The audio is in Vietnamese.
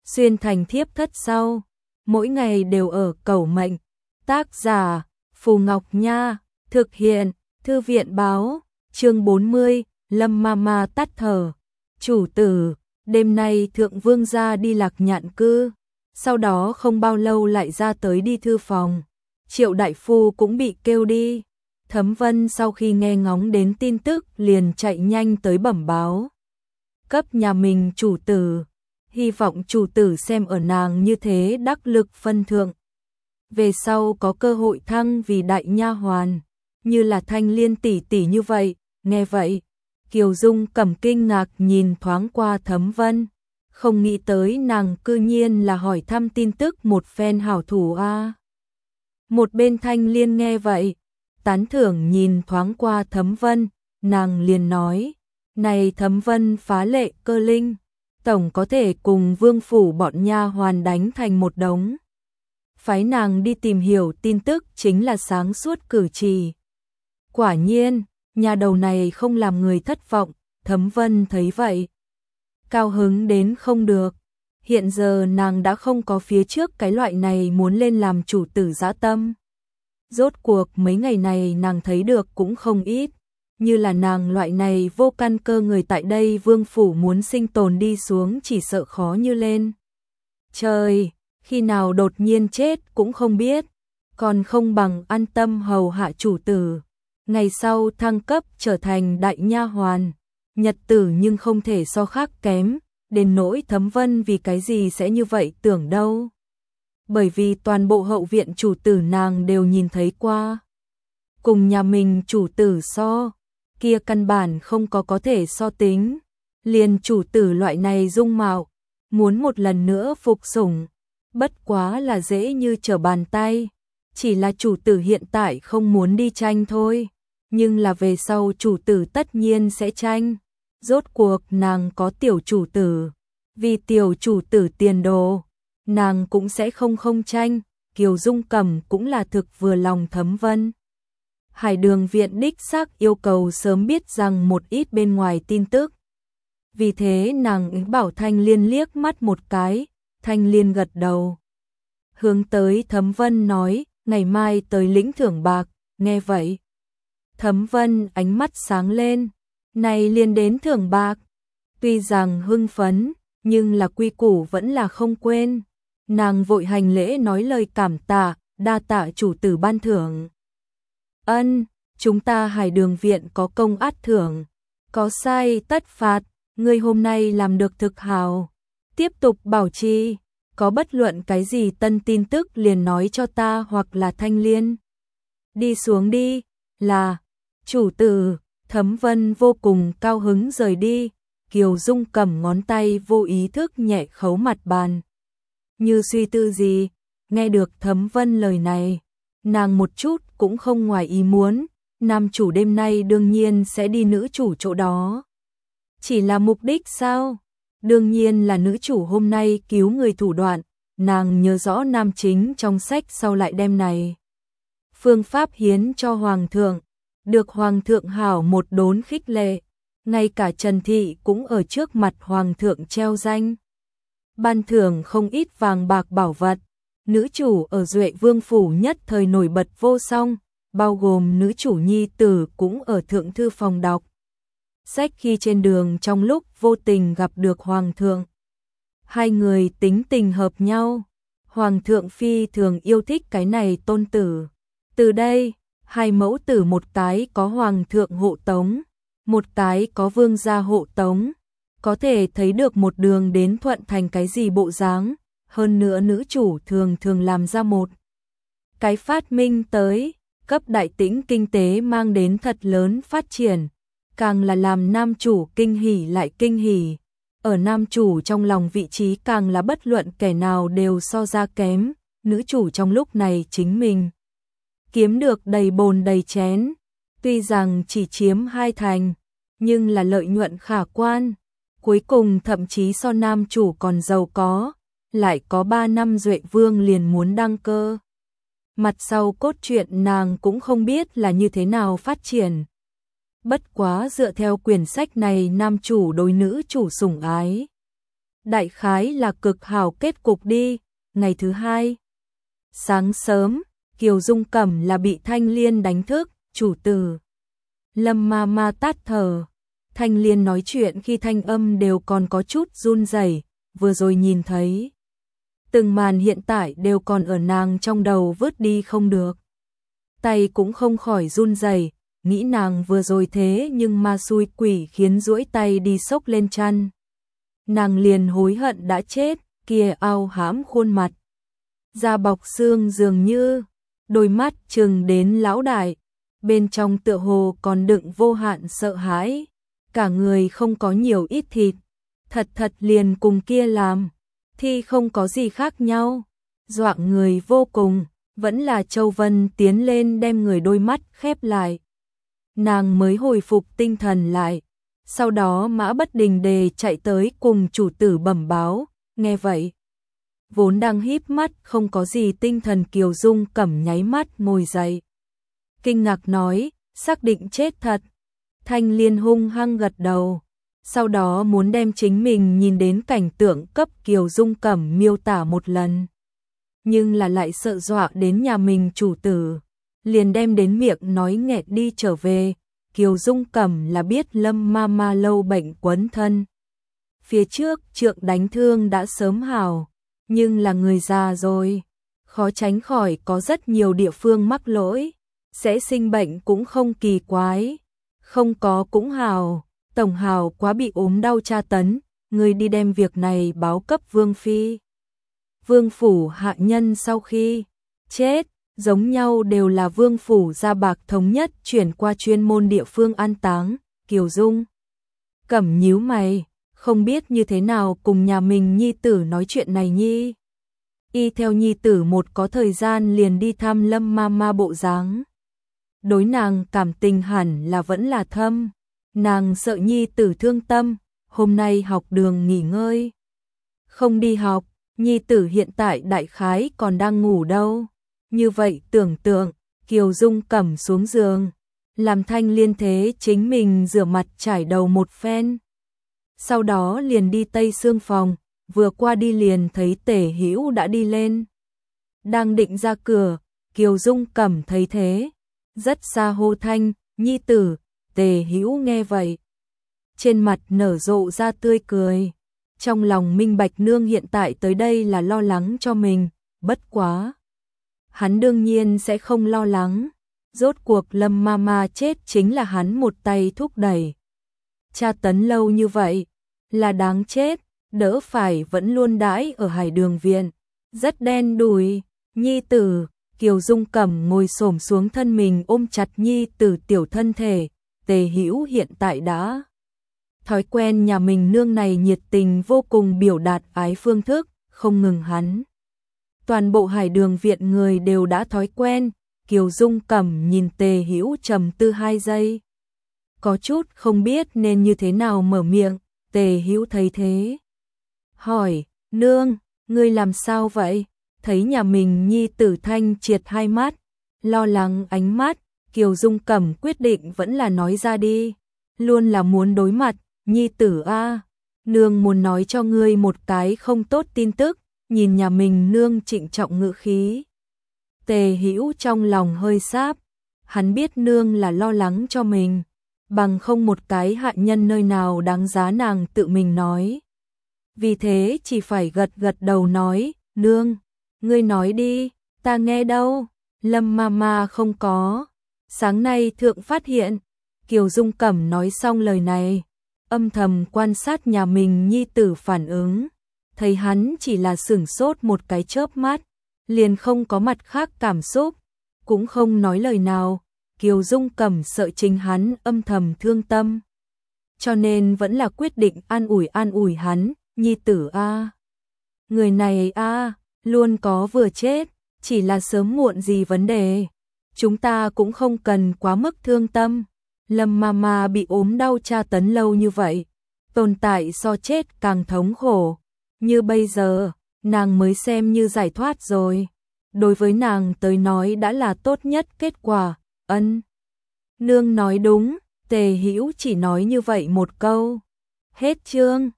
xuyên thành thiếp thất sau, mỗi ngày đều ở cầu mệnh. Tác giả Phù Ngọc Nha, thực hiện Thư viện báo, chương 40, Lâm Mama tắt thở. Chủ tử, đêm nay thượng vương gia đi Lạc Nhạn cư, sau đó không bao lâu lại ra tới đi thư phòng. Triệu đại phu cũng bị kêu đi. Thấm Vân sau khi nghe ngóng đến tin tức liền chạy nhanh tới bẩm báo cấp nhà mình chủ tử, hy vọng chủ tử xem ở nàng như thế đắc lực phân thượng, về sau có cơ hội thăng vì đại nha hoàn, như là Thanh Liên tỷ tỷ như vậy. Nghe vậy, Kiều Dung Cẩm kinh ngạc nhìn thoáng qua Thấm Vân, không nghĩ tới nàng cư nhiên là hỏi thăm tin tức một phen hảo thủ a. Một bên Thanh Liên nghe vậy, tán thưởng nhìn thoáng qua Thấm Vân, nàng liền nói, này Thấm Vân phá lệ cơ linh, tổng có thể cùng vương phủ bọn nha hoàn đánh thành một đống. Phái nàng đi tìm hiểu tin tức chính là sáng suốt cử chỉ. Quả nhiên, nhà đầu này không làm người thất vọng. Thấm Vân thấy vậy, cao hứng đến không được. Hiện giờ nàng đã không có phía trước cái loại này muốn lên làm chủ tử dã tâm. Rốt cuộc mấy ngày này nàng thấy được cũng không ít, như là nàng loại này vô căn cơ người tại đây vương phủ muốn sinh tồn đi xuống chỉ sợ khó như lên trời, khi nào đột nhiên chết cũng không biết, còn không bằng an tâm hầu hạ chủ tử, ngày sau thăng cấp trở thành đại nha hoàn, nhật tử nhưng không thể so khác kém. Đến nỗi Thấm Vân vì cái gì sẽ như vậy tưởng đâu, bởi vì toàn bộ hậu viện chủ tử nàng đều nhìn thấy qua, cùng nhà mình chủ tử so, kia căn bản không có thể so tính. Liền chủ tử loại này dung mạo, muốn một lần nữa phục sủng, bất quá là dễ như trở bàn tay, chỉ là chủ tử hiện tại không muốn đi tranh thôi, nhưng là về sau chủ tử tất nhiên sẽ tranh. Rốt cuộc nàng có tiểu chủ tử, vì tiểu chủ tử tiền đồ, nàng cũng sẽ không tranh. Kiều Dung Cẩm cũng là thực vừa lòng Thấm Vân. Hải Đường viện đích xác yêu cầu sớm biết rằng một ít bên ngoài tin tức. Vì thế nàng bảo Thanh Liên liếc mắt một cái, Thanh Liên gật đầu. Hướng tới Thấm Vân nói, ngày mai tới lĩnh thưởng bạc. Nghe vậy, Thấm Vân ánh mắt sáng lên, này liền đến thưởng bạc. Tuy rằng hưng phấn, nhưng là quy củ vẫn là không quên. Nàng vội hành lễ nói lời cảm tạ, đa tạ chủ tử ban thưởng. Ân, chúng ta Hải Đường viện có công át thưởng, có sai tất phạt, ngươi hôm nay làm được thực hào, tiếp tục bảo trì, có bất luận cái gì tân tin tức liền nói cho ta hoặc là Thanh Liên. Đi xuống đi, là, chủ tử. Thấm Vân vô cùng cao hứng rời đi, Kiều Dung cầm ngón tay vô ý thức nhẹ khấu mặt bàn. Như suy tư gì, nghe được Thấm Vân lời này, nàng một chút cũng không ngoài ý muốn, nam chủ đêm nay đương nhiên sẽ đi nữ chủ chỗ đó. Chỉ là mục đích sao? Đương nhiên là nữ chủ hôm nay cứu người thủ đoạn, nàng nhớ rõ nam chính trong sách sau lại đem này phương pháp hiến cho hoàng thượng, được hoàng thượng hảo một đốn khích lệ, ngay cả Trần Thị cũng ở trước mặt hoàng thượng treo danh. Ban thưởng không ít vàng bạc bảo vật, nữ chủ ở Duệ Vương phủ nhất thời nổi bật vô song, bao gồm nữ chủ nhi tử cũng ở thượng thư phòng đọc sách khi trên đường trong lúc vô tình gặp được hoàng thượng. Hai người tính tình hợp nhau, hoàng thượng phi thường yêu thích cái này tôn tử. Từ đây, hai mẫu tử một cái có hoàng thượng hộ tống, một cái có vương gia hộ tống, có thể thấy được một đường đến thuận thành cái gì bộ dáng. Hơn nữa nữ chủ thường làm ra một cái phát minh tới, cấp Đại Tĩnh kinh tế mang đến thật lớn phát triển, càng là làm nam chủ kinh hỉ lại kinh hỉ. Ở nam chủ trong lòng vị trí càng là bất luận kẻ nào đều so ra kém, nữ chủ trong lúc này chính mình kiếm được đầy bồn đầy chén, tuy rằng chỉ chiếm 2 thành, nhưng là lợi nhuận khả quan, cuối cùng thậm chí so nam chủ còn giàu có, lại có 3 năm Duệ Vương liền muốn đăng cơ. Mặt sau cốt truyện nàng cũng không biết là như thế nào phát triển. Bất quá dựa theo quyển sách này nam chủ đối nữ chủ sủng ái, đại khái là cực hảo kết cục đi. Ngày thứ hai, sáng sớm, Kiều Dung Cẩm là bị Thanh Liên đánh thức, chủ tử. Lâm Mama tát thở. Thanh Liên nói chuyện khi thanh âm đều còn có chút run rẩy, vừa rồi nhìn thấy. Từng màn hiện tại đều còn ở nàng trong đầu vứt đi không được. Tay cũng không khỏi run rẩy, nghĩ nàng vừa rồi thế nhưng ma xui quỷ khiến duỗi tay đi xốc lên chăn. Nàng liền hối hận đã chết, kia ao hãm khuôn mặt. Da bọc xương dường như, đôi mắt trừng đến lão đại, bên trong tựa hồ còn đựng vô hạn sợ hãi. Cả người không có nhiều ít thịt, thật liền cùng kia làm, thì không có gì khác nhau. Dọa người vô cùng, vẫn là Châu Vân tiến lên đem người đôi mắt khép lại. Nàng mới hồi phục tinh thần lại, sau đó Mã Bất Đình Đề chạy tới cùng chủ tử bẩm báo, nghe vậy. Vốn đang híp mắt không có gì tinh thần Kiều Dung Cẩm nháy mắt ngồi dậy. Kinh ngạc nói, xác định chết thật. Thanh Liên hung hăng gật đầu, sau đó muốn đem chính mình nhìn đến cảnh tượng cấp Kiều Dung Cẩm miêu tả một lần. Nhưng là lại sợ dọa đến nhà mình chủ tử, liền đem đến miệng nói nghẹt đi trở về. Kiều Dung Cẩm là biết Lâm Mama lâu bệnh quấn thân. Phía trước trượng đánh thương đã sớm hào, nhưng là người già rồi, khó tránh khỏi có rất nhiều địa phương mắc lỗi, sẽ sinh bệnh cũng không kỳ quái. Không có cũng hào, tổng hào quá bị ốm đau tra tấn, người đi đem việc này báo cấp Vương Phi. Vương phủ hạ nhân sau khi chết, giống nhau đều là Vương phủ gia bạc thống nhất chuyển qua chuyên môn địa phương an táng. Kiều Dung Cẩm nhíu mày, không biết như thế nào cùng nhà mình nhi tử nói chuyện này nhi. Y theo nhi tử một có thời gian liền đi thăm Lâm Mama bộ dáng. Đối nàng cảm tình hẳn là vẫn là thâm, nàng sợ nhi tử thương tâm, hôm nay học đường nghỉ ngơi. Không đi học, nhi tử hiện tại đại khái còn đang ngủ đâu. Như vậy tưởng tượng, Kiều Dung Cẩm xuống giường, làm Thanh Liên thế chính mình rửa mặt trải đầu một phen. Sau đó liền đi tây xương phòng, vừa qua đi liền thấy Tề Hữu đã đi lên. Đang định ra cửa, Kiều Dung Cẩm thấy thế, rất xa hô thanh, nhi tử. Tề Hữu nghe vậy, trên mặt nở rộ ra tươi cười, trong lòng minh bạch nương hiện tại tới đây là lo lắng cho mình, bất quá. Hắn đương nhiên sẽ không lo lắng, rốt cuộc Lâm Mama chết chính là hắn một tay thúc đẩy. Tra tấn lâu như vậy, là đáng chết, đỡ phải vẫn luôn đãi ở Hải Đường viện, rất đen đủi. Nhi tử. Kiều Dung Cẩm ngồi xổm xuống thân mình ôm chặt nhi tử tiểu thân thể. Tề Hữu hiện tại đã thói quen nhà mình nương này nhiệt tình vô cùng biểu đạt ái phương thức, không ngừng hắn. Toàn bộ Hải Đường viện người đều đã thói quen. Kiều Dung Cẩm nhìn Tề Hữu trầm tư 2 giây, có chút không biết nên như thế nào mở miệng. Tề Hữu thấy thế, hỏi, nương, ngươi làm sao vậy? Thấy nhà mình nhi tử thanh triệt 2 mắt, lo lắng ánh mắt, Kiều Dung Cẩm quyết định vẫn là nói ra đi, luôn là muốn đối mặt. Nhi tử a, nương muốn nói cho ngươi một cái không tốt tin tức. Nhìn nhà mình nương trịnh trọng ngữ khí, Tề Hữu trong lòng hơi sáp, hắn biết nương là lo lắng cho mình, bằng không một cái hạ nhân nơi nào đáng giá nàng tự mình nói. Vì thế chỉ phải gật gật đầu nói, nương, ngươi nói đi, ta nghe đâu. Lâm Mama không có, sáng nay thượng phát hiện. Kiều Dung Cẩm nói xong lời này, âm thầm quan sát nhà mình nhi tử phản ứng, thấy hắn chỉ là sửng sốt một cái chớp mắt, liền không có mặt khác cảm xúc, cũng không nói lời nào. Kiều Dung Cẩm sợ chính hắn âm thầm thương tâm, cho nên vẫn là quyết định an ủi hắn, nhi tử a, người này a, luôn có vừa chết, chỉ là sớm muộn gì vấn đề, chúng ta cũng không cần quá mức thương tâm. Lâm Mama bị ốm đau tra tấn lâu như vậy, tồn tại so chết càng thống khổ, như bây giờ, nàng mới xem như giải thoát rồi. Đối với nàng tới nói đã là tốt nhất kết quả. Ân, nương nói đúng. Tề Hữu chỉ nói như vậy một câu. Hết chương.